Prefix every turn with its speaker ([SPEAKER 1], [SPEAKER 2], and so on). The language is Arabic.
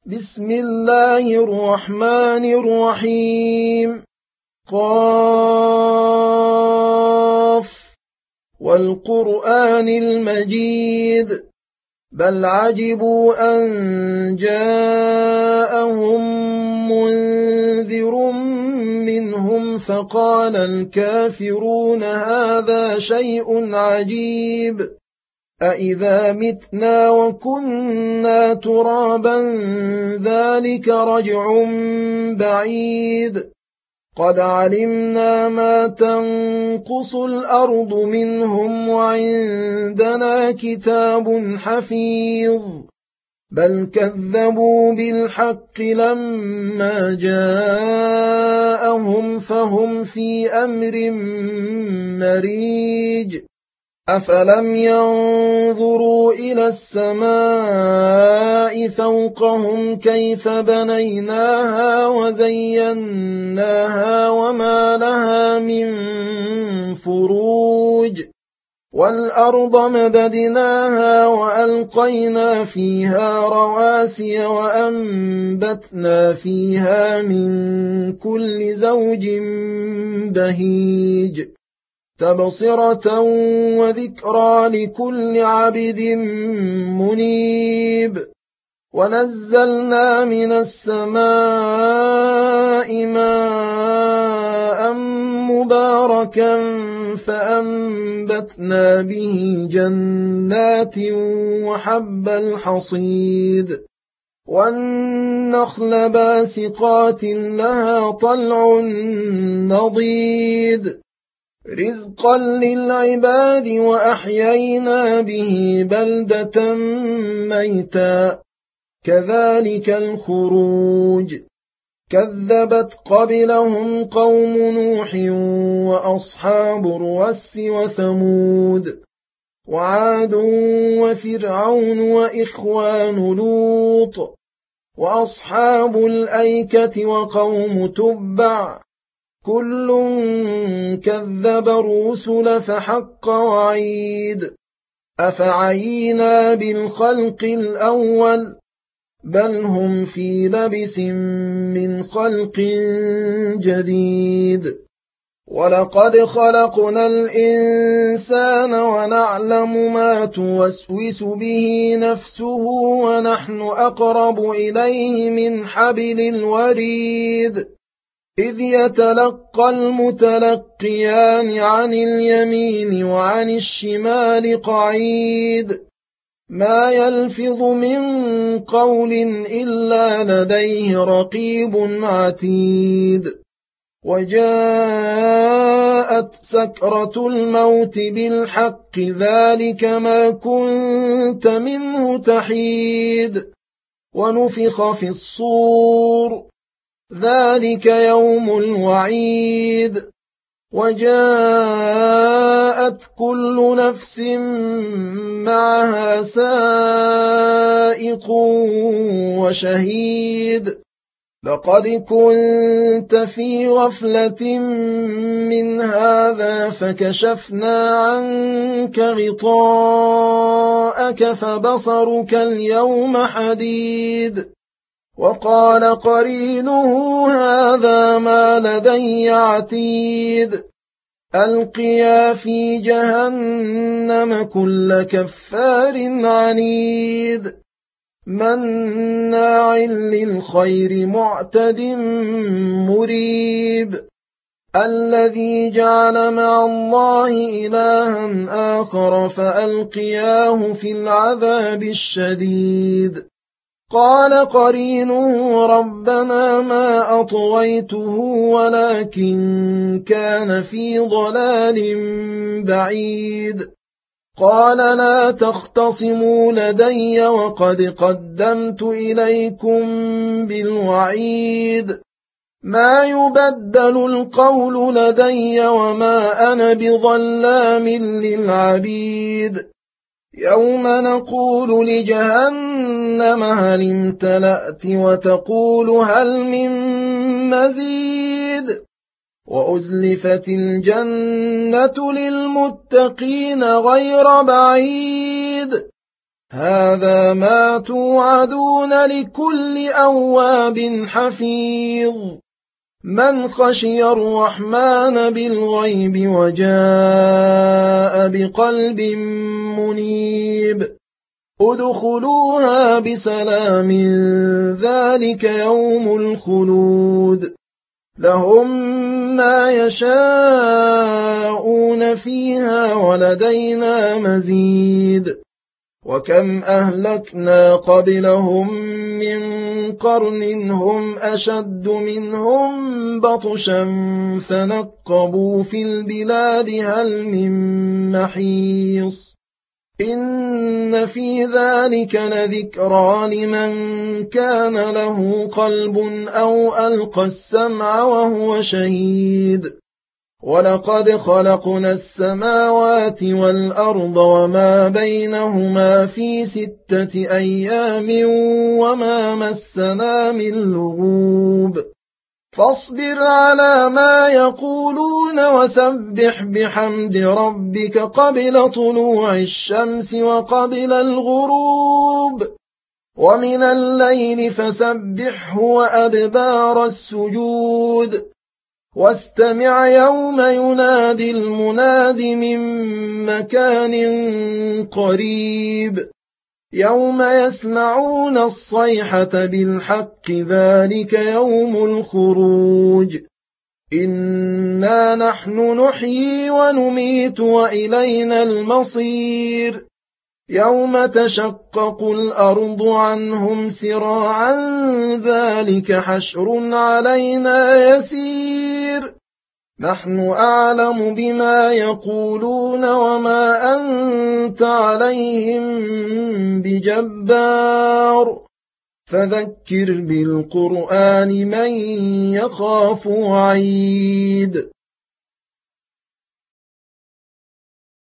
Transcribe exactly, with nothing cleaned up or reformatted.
[SPEAKER 1] بسم الله الرحمن الرحيم. قاف والقرآن المجيد بل عجبوا أن جاءهم منذر منهم فقال الكافرون هذا شيء عجيب أإذا متنا وكنا ترابا ذلك رجع بعيد قد علمنا ما تنقص الأرض منهم وعندنا كتاب حفيظ بل كذبوا بالحق لما جاءهم فهم في أمر مريج أفلم ينظروا إلى السماء فوقهم كيف بنيناها وزيناها وما لها من فروج والأرض مددناها وألقينا فيها رواسي وأنبتنا فيها من كل زوج بهيج تبصرة وذكرى لكل عبد منيب ونزلنا من السماء ماء مباركا فأنبتنا به جنات وحب الحصيد والنخل باسقات لها طلع نضيد رزقا للعباد وأحيينا به بلدة ميتا كذلك الخروج كذبت قبلهم قوم نوح وأصحاب الرس وثمود وعاد وفرعون وإخوان لوط وأصحاب الأيكة وقوم تبع كل كذب الرسل فحق وعيد أفعينا بالخلق الأول بل هم في لبس من خلق جديد ولقد خلقنا الإنسان ونعلم ما توسوس به نفسه ونحن أقرب إليه من حبل الوريد إذ يتلقى المتلقيان عن اليمين وعن الشمال قعيد ما يلفظ من قول إلا لديه رقيب عتيد وجاءت سكرة الموت بالحق ذلك ما كنت منه تحيد ونفخ في الصور ذلك يوم الوعيد وجاءت كل نفس معها سائق وشهيد لقد كنت في غفلة من هذا فكشفنا عنك غطاءك فبصرك اليوم حديد وقال قرينه هذا ما لدي عتيد ألقيا في جهنم كل كفار عنيد مناع للخير معتد مريب الذي جعل مع الله إلها آخر فألقياه في العذاب الشديد قال قرينه ربنا ما أطغيته ولكن كان في ضلال بعيد قال لا تختصموا لدي وقد قدمت إليكم بالوعيد ما يبدل القول لدي وما أنا بظلام للعبيد يوم نقول لجهنم هل امتلأت وتقول هل من مزيد وأزلفت الجنة للمتقين غير بعيد هذا ما توعدون لكل أواب حفيظ من خشي الرحمن بالغيب وجاء بقلب منيب ادخلوها بسلام ذلك يوم الخلود لهم ما يشاءون فيها ولدينا مزيد وكم أهلكنا قبلهم من قرن هم أشد منهم بطشا فنقبوا في البلاد هل من محيص إن في ذلك لذكرى لمن كان له قلب أو ألقى السمع وهو شهيد ولقد خلقنا السماوات والأرض وما بينهما في ستة أيام وما مسنا من لغوب فاصبر على ما يقولون وسبح بحمد ربك قبل طلوع الشمس وقبل الغروب ومن الليل فسبحه وأدبار السجود واستمع يوم ينادي المناد من مكان قريب يوم يسمعون الصيحة بالحق ذلك يوم الخروج إنا نحن نحيي ونميت وإلينا المصير يوم تشقق الأرض عنهم سراعا ذلك حشر علينا يسير نحن أعلم بما يقولون وما أنت عليهم بجبار فذكر بالقرآن من يخاف وعيد